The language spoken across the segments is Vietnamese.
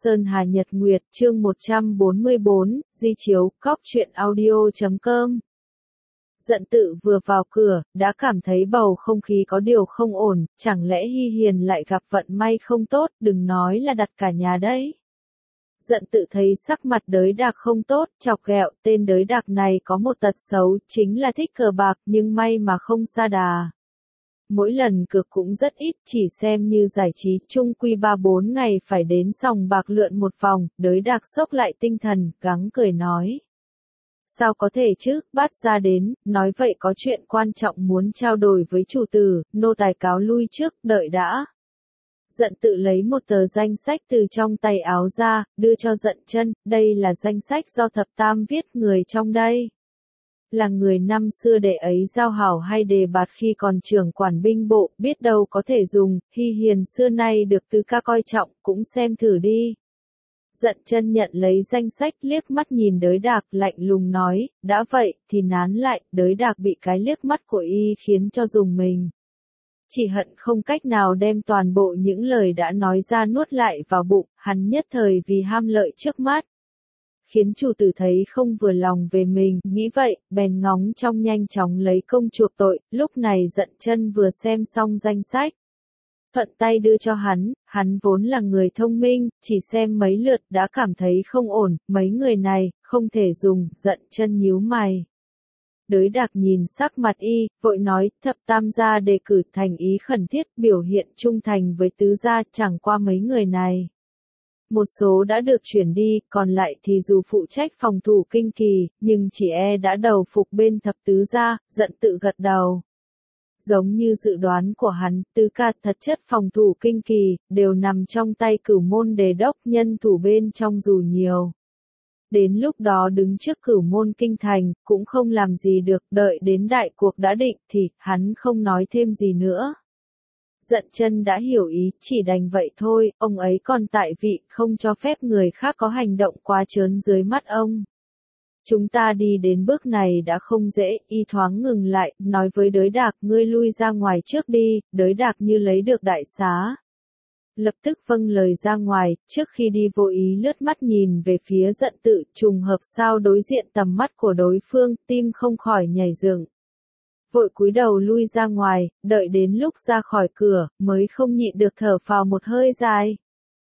Sơn Hà Nhật Nguyệt, chương 144, di chiếu, cóc truyện audio.com. Dận Tự vừa vào cửa, đã cảm thấy bầu không khí có điều không ổn, chẳng lẽ Hy Hiền lại gặp vận may không tốt, đừng nói là đặt cả nhà đấy. Dận Tự thấy sắc mặt Đới Đạc không tốt, chọc ghẹo, tên Đới Đạc này có một tật xấu, chính là thích cờ bạc, nhưng may mà không sa đà. Mỗi lần cược cũng rất ít, chỉ xem như giải trí, chung quy 3-4 ngày phải đến sòng bạc lượn một vòng, Đới Đạc xốc lại tinh thần, gắng cười nói. Sao có thể chứ, Bát Gia đến, nói vậy có chuyện quan trọng muốn trao đổi với chủ tử, nô tài cáo lui trước, đợi đã. Dận Tự lấy một tờ danh sách từ trong tay áo ra, đưa cho Dận Chân, đây là danh sách do Thập Tam viết, người trong đây là người năm xưa đệ ấy giao hảo hay đề bạt khi còn trưởng quản binh bộ, biết đâu có thể dùng, Hy Hiền xưa nay được tứ ca coi trọng, cũng xem thử đi. Dận Chân nhận lấy danh sách, liếc mắt nhìn Đới Đạc, lạnh lùng nói, đã vậy, thì nán lại. Đới Đạc bị cái liếc mắt của y khiến cho rùng mình. Chỉ hận không cách nào đem toàn bộ những lời đã nói ra nuốt lại vào bụng, hắn nhất thời vì ham lợi trước mắt, khiến chủ tử thấy không vừa lòng về mình, nghĩ vậy, bèn ngóng trong nhanh chóng lấy công chuộc tội. Lúc này Dận Chân vừa xem xong danh sách, thuận tay đưa cho hắn vốn là người thông minh, chỉ xem mấy lượt đã cảm thấy không ổn, mấy người này, không thể dùng. Dận Chân nhíu mày. Đới Đạc nhìn sắc mặt y, vội nói, Thập Tam gia đề cử thành ý khẩn thiết, biểu hiện trung thành với tứ gia, chẳng qua mấy người này. Một số đã được chuyển đi, còn lại thì dù phụ trách phòng thủ kinh kỳ, nhưng chỉ đã đầu phục bên thập tứ gia. Dận Tự gật đầu. Giống như dự đoán của hắn, tứ ca thật chất phòng thủ kinh kỳ, đều nằm trong tay Cửu Môn Đề đốc, nhân thủ bên trong dù nhiều. Đến lúc đó đứng trước Cửu Môn kinh thành, cũng không làm gì được, đợi đến đại cuộc đã định thì, hắn không nói thêm gì nữa. Dận Chân đã hiểu ý, chỉ đành vậy thôi, ông ấy còn tại vị, không cho phép người khác có hành động quá trớn dưới mắt ông. Chúng ta đi đến bước này đã không dễ, y thoáng ngừng lại, nói với Đới Đạc, ngươi lui ra ngoài trước đi. Đới Đạc như lấy được đại xá, lập tức vâng lời ra ngoài. Trước khi đi vô ý lướt mắt nhìn về phía Dận Tự, trùng hợp sao đối diện tầm mắt của đối phương, tim không khỏi nhảy dựng. Vội cúi đầu lui ra ngoài, đợi đến lúc ra khỏi cửa, mới không nhịn được thở phào một hơi dài.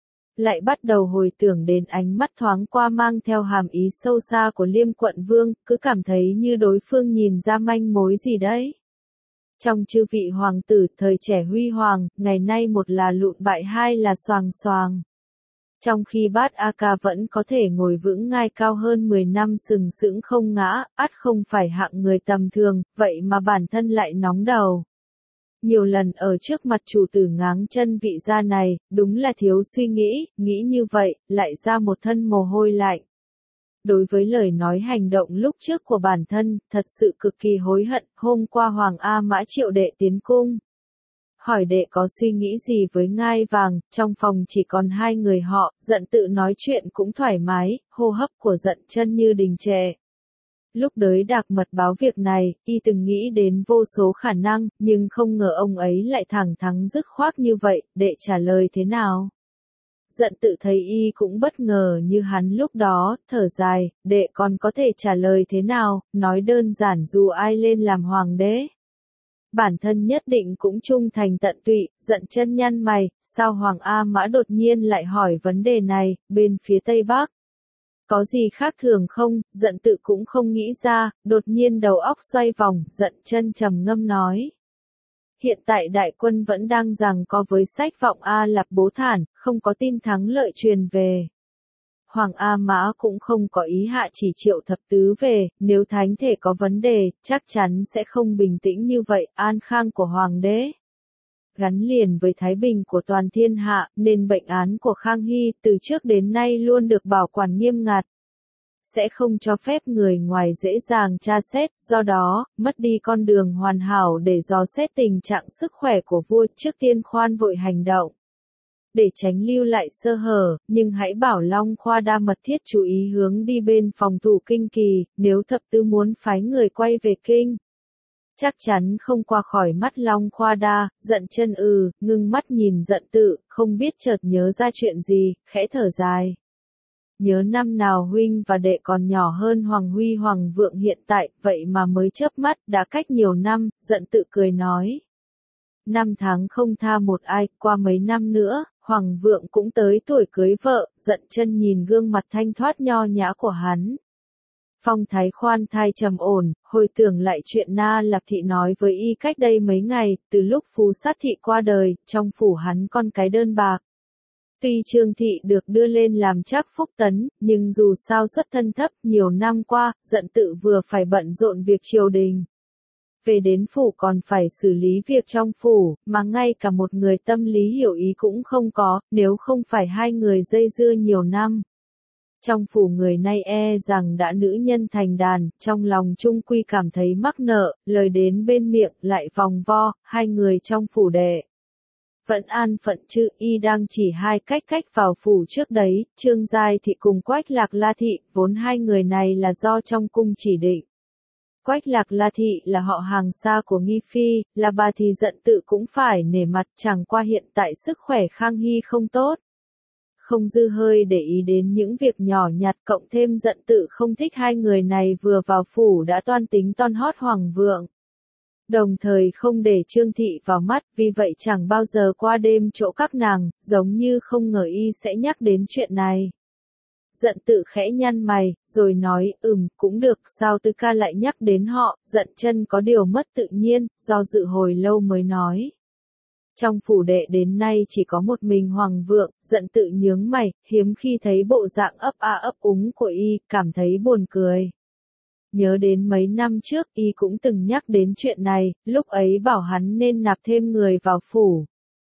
Lại bắt đầu hồi tưởng đến ánh mắt thoáng qua mang theo hàm ý sâu xa của Liêm Quận Vương, cứ cảm thấy như đối phương nhìn ra manh mối gì đấy. Trong chư vị hoàng tử thời trẻ huy hoàng, ngày nay một là lụn bại, hai là xoàng xoàng. Trong khi Bát A Ca vẫn có thể ngồi vững ngai cao hơn 10 năm sừng sững không ngã, ắt không phải hạng người tầm thường, vậy mà bản thân lại nóng đầu. Nhiều lần ở trước mặt chủ tử ngáng chân vị gia này, đúng là thiếu suy nghĩ, nghĩ như vậy, lại ra một thân mồ hôi lạnh. Đối với lời nói hành động lúc trước của bản thân, thật sự cực kỳ hối hận. Hôm qua Hoàng A Mã triệu đệ tiến cung, hỏi đệ có suy nghĩ gì với ngai vàng, trong phòng chỉ còn hai người họ. Dận Tự nói chuyện cũng thoải mái, hô hấp của Dận Chân như đình trệ. Lúc Đới Đạc mật báo việc này, y từng nghĩ đến vô số khả năng, nhưng không ngờ ông ấy lại thẳng thắn dứt khoát như vậy, đệ trả lời thế nào? Dận Tự thấy y cũng bất ngờ như hắn lúc đó, thở dài, đệ còn có thể trả lời thế nào, nói đơn giản dù ai lên làm hoàng đế, bản thân nhất định cũng trung thành tận tụy. Dận Chân nhăn mày, sao Hoàng A Mã đột nhiên lại hỏi vấn đề này, bên phía Tây Bắc có gì khác thường không? Dận Tự cũng không nghĩ ra, đột nhiên đầu óc xoay vòng. Dận Chân trầm ngâm nói. Hiện tại đại quân vẫn đang giằng co với Sách Vọng A Lạp Bố Thản, không có tin thắng lợi truyền về. Hoàng A Mã cũng không có ý hạ chỉ Triệu Thập Tứ về, nếu thánh thể có vấn đề, chắc chắn sẽ không bình tĩnh như vậy. An khang của Hoàng đế gắn liền với thái bình của toàn thiên hạ, nên bệnh án của Khang Hy từ trước đến nay luôn được bảo quản nghiêm ngặt. Sẽ không cho phép người ngoài dễ dàng tra xét, do đó, mất đi con đường hoàn hảo để dò xét tình trạng sức khỏe của vua, trước tiên khoan vội hành động. Để tránh lưu lại sơ hở, nhưng hãy bảo Long Khoa Đa mật thiết chú ý hướng đi bên phòng thủ kinh kỳ, nếu Thập Tứ muốn phái người quay về kinh. Chắc chắn không qua khỏi mắt Long Khoa Đa, Dận Chân ngưng mắt nhìn Dận Tự, không biết chợt nhớ ra chuyện gì, khẽ thở dài. Nhớ năm nào huynh và đệ còn nhỏ hơn Hoàng Huy Hoàng Vượng hiện tại, vậy mà mới chớp mắt, đã cách nhiều năm, Dận Tự cười nói. Năm tháng không tha một ai, qua mấy năm nữa, Hoàng Vượng cũng tới tuổi cưới vợ, Dận Chân nhìn gương mặt thanh thoát nho nhã của hắn. Phong thái khoan thai trầm ổn, hồi tưởng lại chuyện Na Lạp Thị nói với y cách đây mấy ngày, từ lúc Phú Sát Thị qua đời, trong phủ hắn con cái đơn bạc. Tuy Trương Thị được đưa lên làm trác phúc tấn, nhưng dù sao xuất thân thấp, nhiều năm qua, Dận Tự vừa phải bận rộn việc triều đình. Về đến phủ còn phải xử lý việc trong phủ, mà ngay cả một người tâm lý hiểu ý cũng không có, nếu không phải hai người dây dưa nhiều năm. Trong phủ người nay rằng đã nữ nhân thành đàn, trong lòng trung quy cảm thấy mắc nợ, lời đến bên miệng lại vòng vo, hai người trong phủ đệ. Vẫn an phận chứ, y đang chỉ hai cách vào phủ trước đấy, Trương Giai Thị cùng Quách Lạc La Thị, vốn hai người này là do trong cung chỉ định. Quách Lạc La Thị là họ hàng xa của Nghi Phi, là bà thì Dận Tự cũng phải nể mặt, chẳng qua hiện tại sức khỏe Khang Hy không tốt. Không dư hơi để ý đến những việc nhỏ nhặt, cộng thêm Dận Tự không thích hai người này vừa vào phủ đã toan tính ton hót Hoàng Vượng. Đồng thời không để Trương Thị vào mắt, vì vậy chẳng bao giờ qua đêm chỗ các nàng, giống như không ngờ y sẽ nhắc đến chuyện này. Dận Tự khẽ nhăn mày, rồi nói, cũng được, sao Tư ca lại nhắc đến họ, Dận Chân có điều mất tự nhiên, do dự hồi lâu mới nói. Trong phủ đệ đến nay chỉ có một mình Hoàng Vượng, Dận Tự nhướng mày, hiếm khi thấy bộ dạng ấp a ấp úng của y, cảm thấy buồn cười. Nhớ đến mấy năm trước y cũng từng nhắc đến chuyện này, lúc ấy bảo hắn nên nạp thêm người vào phủ.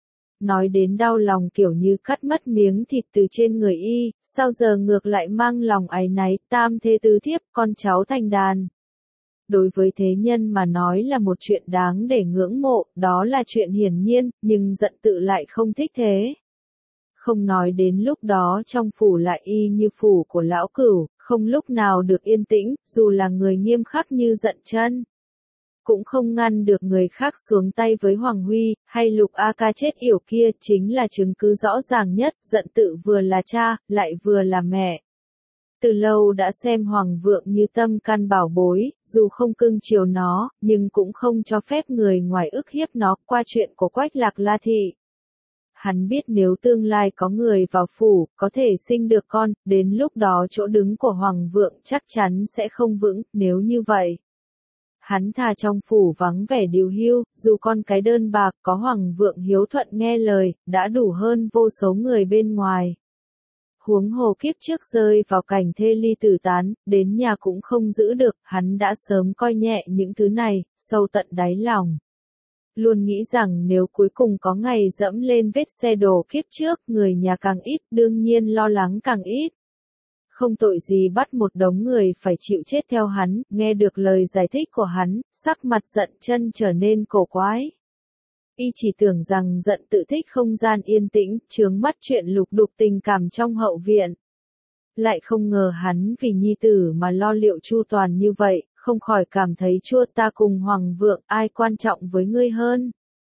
Nói đến đau lòng kiểu như cắt mất miếng thịt từ trên người y, sao giờ ngược lại mang lòng áy náy, tam thê tứ thiếp, con cháu thành đàn. Đối với thế nhân mà nói là một chuyện đáng để ngưỡng mộ, đó là chuyện hiển nhiên, nhưng Dận Tự lại không thích thế. Không nói đến lúc đó trong phủ lại y như phủ của lão cửu, không lúc nào được yên tĩnh, dù là người nghiêm khắc như Dận Chân. Cũng không ngăn được người khác xuống tay với Hoàng Huy, hay Lục A Ca chết yểu kia chính là chứng cứ rõ ràng nhất, Dận Tự vừa là cha, lại vừa là mẹ. Từ lâu đã xem Hoàng Vượng như tâm can bảo bối, dù không cưng chiều nó, nhưng cũng không cho phép người ngoài ức hiếp nó, qua chuyện của Quách Lạc La Thị. Hắn biết nếu tương lai có người vào phủ, có thể sinh được con, đến lúc đó chỗ đứng của Hoàng Vượng chắc chắn sẽ không vững, nếu như vậy. Hắn thà trong phủ vắng vẻ điều hưu, dù con cái đơn bạc có Hoàng Vượng hiếu thuận nghe lời, đã đủ hơn vô số người bên ngoài. Huống hồ kiếp trước rơi vào cảnh thê ly tử tán, đến nhà cũng không giữ được, hắn đã sớm coi nhẹ những thứ này, sâu tận đáy lòng. Luôn nghĩ rằng nếu cuối cùng có ngày dẫm lên vết xe đổ kiếp trước, người nhà càng ít, đương nhiên lo lắng càng ít. Không tội gì bắt một đống người phải chịu chết theo hắn, nghe được lời giải thích của hắn, sắc mặt Dận Chân trở nên cổ quái. Y chỉ tưởng rằng Dận Tự thích không gian yên tĩnh, chướng mắt chuyện lục đục tình cảm trong hậu viện. Lại không ngờ hắn vì nhi tử mà lo liệu chu toàn như vậy, không khỏi cảm thấy chua. Ta cùng Hoàng Vượng, ai quan trọng với ngươi hơn?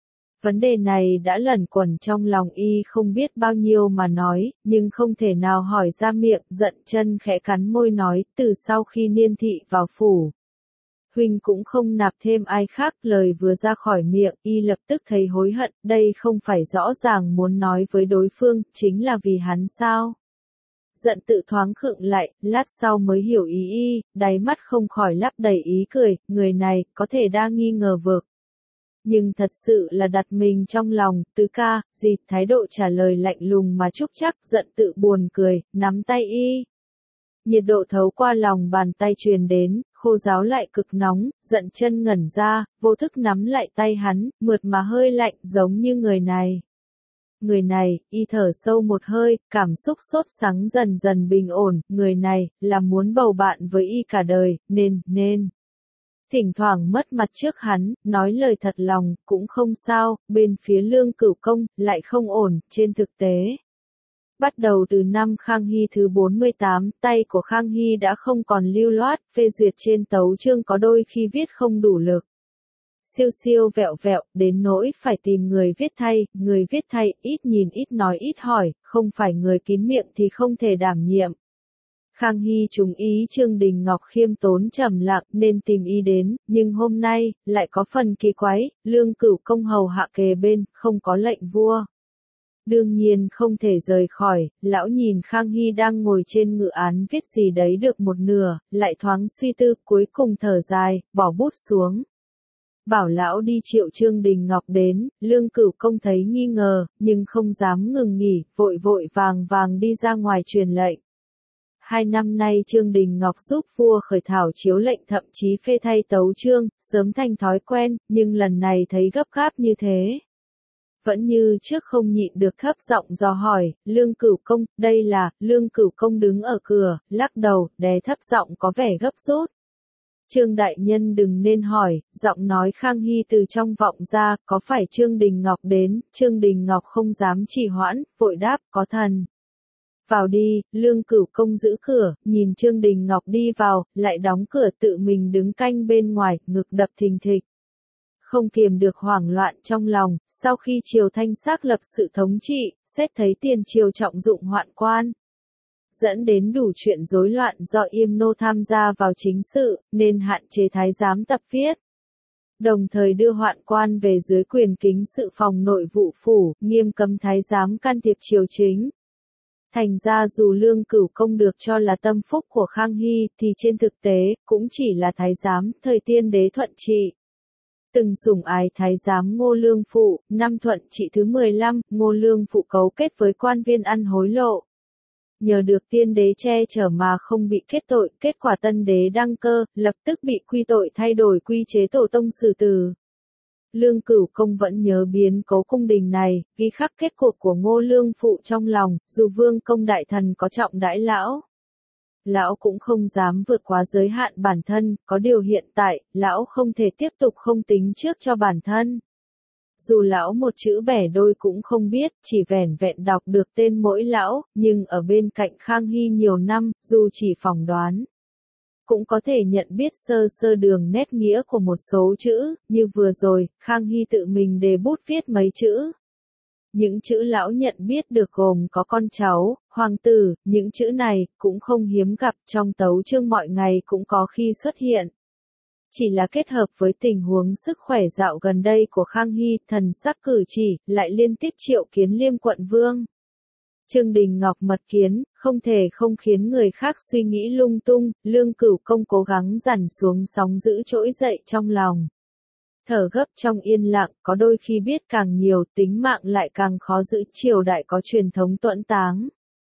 Vấn đề này đã lẩn quẩn trong lòng y không biết bao nhiêu mà nói, nhưng không thể nào hỏi ra miệng. Dận Chân khẽ cắn môi nói, từ sau khi Niên Thị vào phủ, huynh cũng không nạp thêm ai khác. Lời vừa ra khỏi miệng, y lập tức thấy hối hận, đây không phải rõ ràng muốn nói với đối phương, chính là vì hắn sao? Dận Tự thoáng khựng lại, lát sau mới hiểu ý y, đáy mắt không khỏi lắp đầy ý cười, người này có thể đang nghi ngờ vực. Nhưng thật sự là đặt mình trong lòng, Tứ ca, gì, thái độ trả lời lạnh lùng mà trúc chắc. Dận Tự buồn cười, nắm tay y. Nhiệt độ thấu qua lòng bàn tay truyền đến, khô ráo lại cực nóng, Dận Chân ngẩn ra, vô thức nắm lại tay hắn, mượt mà hơi lạnh, giống như người này. Người này, y thở sâu một hơi, cảm xúc sốt sắng dần dần bình ổn, người này, là muốn bầu bạn với y cả đời, nên. Thỉnh thoảng mất mặt trước hắn, nói lời thật lòng, cũng không sao, bên phía Lương Cửu Công, lại không ổn, trên thực tế. Bắt đầu từ năm Khang Hy thứ 48, tay của Khang Hy đã không còn lưu loát, phê duyệt trên tấu chương có đôi khi viết không đủ lực. siêu siêu vẹo vẹo, đến nỗi phải tìm người viết thay, ít nhìn ít nói ít hỏi, không phải người kín miệng thì không thể đảm nhiệm. Khang Hy trúng ý Trương Đình Ngọc khiêm tốn trầm lặng nên tìm ý đến, nhưng hôm nay, lại có phần kỳ quái, Lương Cửu Công hầu hạ kề bên, không có lệnh vua. Đương nhiên không thể rời khỏi, lão nhìn Khang Hy đang ngồi trên ngự án viết gì đấy được một nửa, lại thoáng suy tư, cuối cùng thở dài, bỏ bút xuống. Bảo lão đi triệu Trương Đình Ngọc đến, Lương Cửu Công thấy nghi ngờ, nhưng không dám ngừng nghỉ, vội vội vàng đi ra ngoài truyền lệnh. 2 năm nay Trương Đình Ngọc giúp vua khởi thảo chiếu lệnh thậm chí phê thay tấu chương, sớm thành thói quen, nhưng lần này thấy gấp gáp như thế. Vẫn như trước không nhịn được thấp giọng dò hỏi, Lương Cửu Công, đây là, Lương Cửu Công đứng ở cửa, lắc đầu, đè thấp giọng có vẻ gấp rút. Trương đại nhân đừng nên hỏi, giọng nói Khang Hy từ trong vọng ra, có phải Trương Đình Ngọc đến, Trương Đình Ngọc không dám trì hoãn, vội đáp, có thần. Vào đi, Lương Cửu Công giữ cửa, nhìn Trương Đình Ngọc đi vào, lại đóng cửa tự mình đứng canh bên ngoài, ngực đập thình thịch. Không kiềm được hoảng loạn trong lòng, sau khi Triều Thanh xác lập sự thống trị, xét thấy tiền triều trọng dụng hoạn quan. Dẫn đến đủ chuyện rối loạn do Yêm Nô tham gia vào chính sự, nên hạn chế thái giám tập viết. Đồng thời đưa hoạn quan về dưới quyền kính sự phòng nội vụ phủ, nghiêm cấm thái giám can thiệp triều chính. Thành ra dù Lương Cửu Công được cho là tâm phúc của Khang Hy, thì trên thực tế, cũng chỉ là thái giám, thời tiên đế thuận trị. Từng sủng ái thái giám Ngô Lương Phụ, năm thuận trị thứ 15, Ngô Lương Phụ cấu kết với quan viên ăn hối lộ. Nhờ được tiên đế che chở mà không bị kết tội, kết quả tân đế đăng cơ, lập tức bị quy tội thay đổi quy chế tổ tông xử tử. Lương Cửu Công vẫn nhớ biến cố cung đình này, ghi khắc kết cục của Ngô Lương Phụ trong lòng, dù vương công đại thần có trọng đãi lão. Lão cũng không dám vượt quá giới hạn bản thân, có điều hiện tại, lão không thể tiếp tục không tính trước cho bản thân. Dù lão một chữ bẻ đôi cũng không biết, chỉ vẻn vẹn đọc được tên mỗi lão, nhưng ở bên cạnh Khang Hy nhiều năm, dù chỉ phỏng đoán. Cũng có thể nhận biết sơ sơ đường nét nghĩa của một số chữ, như vừa rồi, Khang Hy tự mình đề bút viết mấy chữ. Những chữ lão nhận biết được gồm có con cháu, hoàng tử, những chữ này, cũng không hiếm gặp trong tấu chương mọi ngày cũng có khi xuất hiện. Chỉ là kết hợp với tình huống sức khỏe dạo gần đây của Khang Hy, thần sắc cử chỉ, lại liên tiếp triệu kiến Liêm quận vương. Trương Đình Ngọc mật kiến, không thể không khiến người khác suy nghĩ lung tung, Lương Cửu Công cố gắng dằn xuống sóng dữ trỗi dậy trong lòng. Thở gấp trong yên lặng, có đôi khi biết càng nhiều, tính mạng lại càng khó giữ, triều đại có truyền thống tuẫn táng.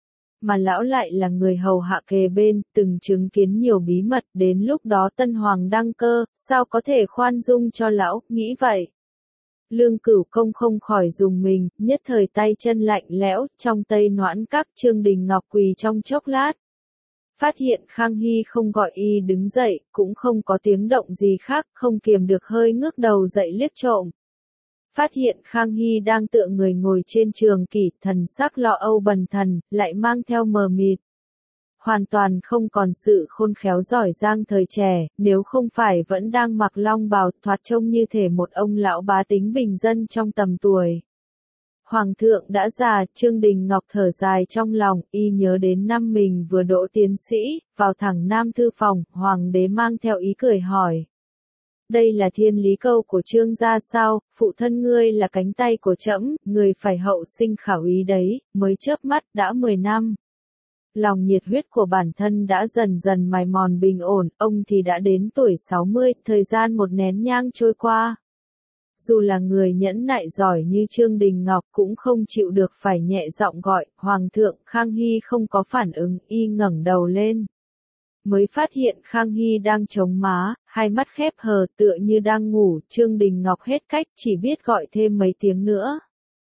Mà lão lại là người hầu hạ kề bên, từng chứng kiến nhiều bí mật, đến lúc đó tân hoàng đăng cơ, sao có thể khoan dung cho lão, nghĩ vậy. Lương Cửu Công không khỏi dùng mình, nhất thời tay chân lạnh lẽo, trong tay noãn các Trương Đình Ngọc quỳ trong chốc lát. Phát hiện Khang Hy không gọi y đứng dậy, cũng không có tiếng động gì khác, không kiềm được hơi ngước đầu dậy liếc trộm. Phát hiện Khang Hy đang tựa người ngồi trên trường kỷ, thần sắc lo âu bần thần, lại mang theo mờ mịt. Hoàn toàn không còn sự khôn khéo giỏi giang thời trẻ, nếu không phải vẫn đang mặc long bào, thoạt trông như thể một ông lão bá tính bình dân trong tầm tuổi. Hoàng thượng đã già, Trương Đình Ngọc thở dài trong lòng, y nhớ đến năm mình vừa đỗ tiến sĩ, vào thẳng Nam Thư phòng, Hoàng đế mang theo ý cười hỏi. Đây là thiên lý câu của Trương gia sao, phụ thân ngươi là cánh tay của trẫm, người phải hậu sinh khảo ý đấy, mới chớp mắt đã 10 năm. Lòng nhiệt huyết của bản thân đã dần dần mài mòn bình ổn, ông thì đã đến tuổi 60, thời gian một nén nhang trôi qua. Dù là người nhẫn nại giỏi như Trương Đình Ngọc cũng không chịu được phải nhẹ giọng gọi, Hoàng thượng. Khang Hy không có phản ứng, y ngẩng đầu lên. Mới phát hiện Khang Hy đang chống má, hai mắt khép hờ tựa như đang ngủ, Trương Đình Ngọc hết cách chỉ biết gọi thêm mấy tiếng nữa.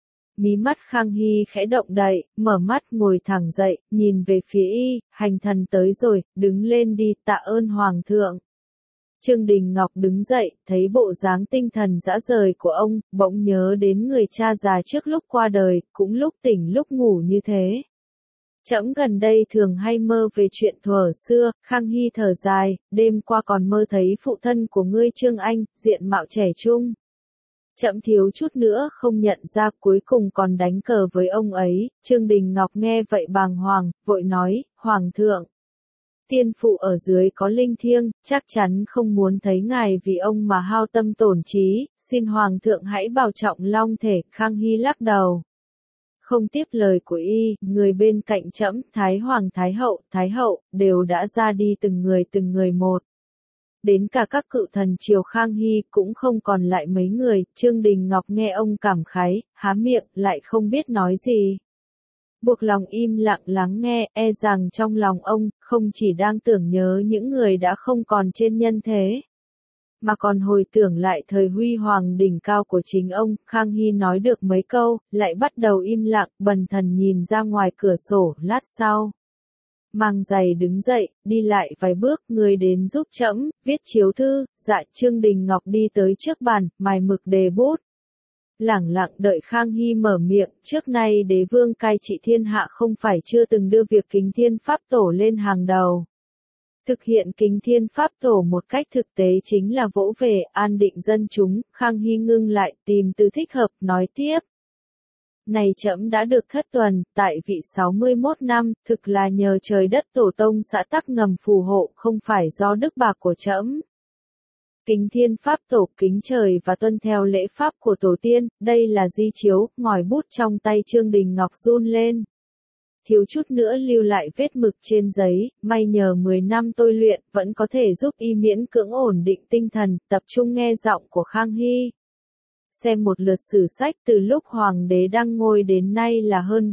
Mí mắt Khang Hy khẽ động đậy, mở mắt ngồi thẳng dậy, nhìn về phía y, hành thần tới rồi, đứng lên đi, tạ ơn Hoàng thượng. Trương Đình Ngọc đứng dậy, thấy bộ dáng tinh thần rã rời của ông, bỗng nhớ đến người cha già trước lúc qua đời, cũng lúc tỉnh lúc ngủ như thế. Trẫm gần đây thường hay mơ về chuyện thuở xưa. Khang Hy thở dài, đêm qua còn mơ thấy phụ thân của ngươi Trương Anh, diện mạo trẻ trung. Trẫm thiếu chút nữa không nhận ra, cuối cùng còn đánh cờ với ông ấy. Trương Đình Ngọc nghe vậy bàng hoàng, vội nói, Hoàng thượng. Tiên phụ ở dưới có linh thiêng, chắc chắn không muốn thấy ngài vì ông mà hao tâm tổn trí, xin Hoàng thượng hãy bảo trọng long thể. Khang Hy lắc đầu. Không tiếp lời của y, người bên cạnh trẫm, Thái Hoàng Thái Hậu, đều đã ra đi từng người một. Đến cả các cựu thần triều Khang Hy cũng không còn lại mấy người. Trương Đình Ngọc nghe ông cảm khái, há miệng, lại không biết nói gì. Buộc lòng im lặng lắng nghe, e rằng trong lòng ông, không chỉ đang tưởng nhớ những người đã không còn trên nhân thế, mà còn hồi tưởng lại thời huy hoàng đỉnh cao của chính ông. Khang Hy nói được mấy câu, lại bắt đầu im lặng, bần thần nhìn ra ngoài cửa sổ. Lát sau, mang giày đứng dậy, đi lại vài bước, người đến giúp trẫm viết chiếu thư. Dạ. Trương Đình Ngọc đi tới trước bàn, mài mực đề bút. Lẳng lặng đợi Khang Hy mở miệng. Trước nay đế vương cai trị thiên hạ không phải chưa từng đưa việc kính thiên pháp tổ lên hàng đầu. Thực hiện kính thiên pháp tổ một cách thực tế chính là vỗ về, an định dân chúng. Khang Hy ngưng lại, tìm từ thích hợp, nói tiếp. Này trẫm đã được thất tuần, tại vị 61 năm, thực là nhờ trời đất tổ tông xã tắc ngầm phù hộ, không phải do đức bạc của trẫm. Kính thiên pháp tổ, kính trời và tuân theo lễ pháp của tổ tiên, đây là di chiếu. Ngòi bút trong tay Trương Đình Ngọc run lên. Thiếu chút nữa lưu lại vết mực trên giấy, may nhờ 10 năm tôi luyện, vẫn có thể giúp y miễn cưỡng ổn định tinh thần, tập trung nghe giọng của Khang Hy. Xem một lượt sử sách từ lúc Hoàng đế đăng ngôi đến nay là hơn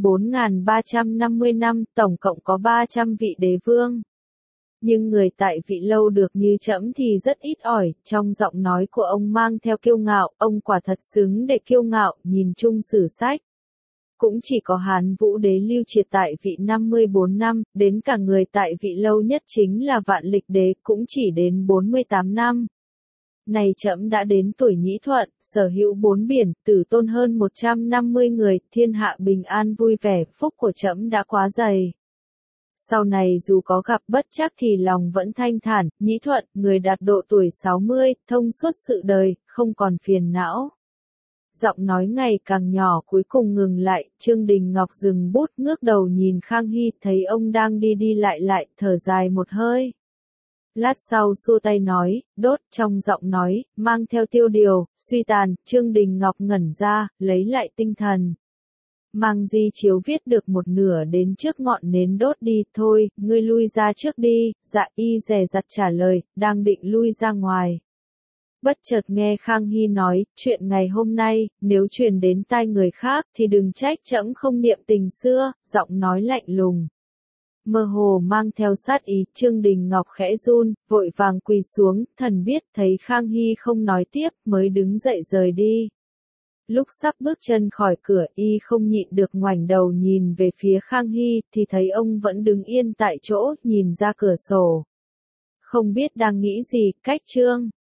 4.350 năm, tổng cộng có 300 vị đế vương. Nhưng người tại vị lâu được như trẫm thì rất ít ỏi. Trong giọng nói của ông mang theo kiêu ngạo, ông quả thật xứng để kiêu ngạo. Nhìn chung sử sách, cũng chỉ có Hán Vũ đế Lưu Triệt tại vị 54 năm, đến cả người tại vị lâu nhất chính là Vạn Lịch đế, cũng chỉ đến 48 năm. Này trẫm đã đến tuổi nhĩ thuận, sở hữu 4 biển, tử tôn hơn 150 người, thiên hạ bình an vui vẻ, phúc của trẫm đã quá dày. Sau này dù có gặp bất trắc thì lòng vẫn thanh thản. Nhĩ thuận, người đạt độ tuổi 60, thông suốt sự đời, không còn phiền não. Giọng nói ngày càng nhỏ cuối cùng ngừng lại. Trương Đình Ngọc dừng bút, ngước đầu nhìn Khang Hy, thấy ông đang đi đi lại, thở dài một hơi. Lát sau xua tay nói, đốt. Trong giọng nói, mang theo tiêu điều, suy tàn. Trương Đình Ngọc ngẩn ra, lấy lại tinh thần. Mang di chiếu viết được một nửa đến trước ngọn nến đốt đi. Thôi, ngươi lui ra trước đi. Dạ. Y dè dặt trả lời, đang định lui ra ngoài. Bất chợt nghe Khang Hy nói, chuyện ngày hôm nay, nếu truyền đến tai người khác thì đừng trách trẫm không niệm tình xưa. Giọng nói lạnh lùng, mơ hồ mang theo sát ý. Trương Đình Ngọc khẽ run, vội vàng quỳ xuống. Thần biết. Thấy Khang Hy không nói tiếp, mới đứng dậy rời đi. Lúc sắp bước chân khỏi cửa, y không nhịn được ngoảnh đầu nhìn về phía Khang Hy, thì thấy ông vẫn đứng yên tại chỗ, nhìn ra cửa sổ. Không biết đang nghĩ gì. Cách chương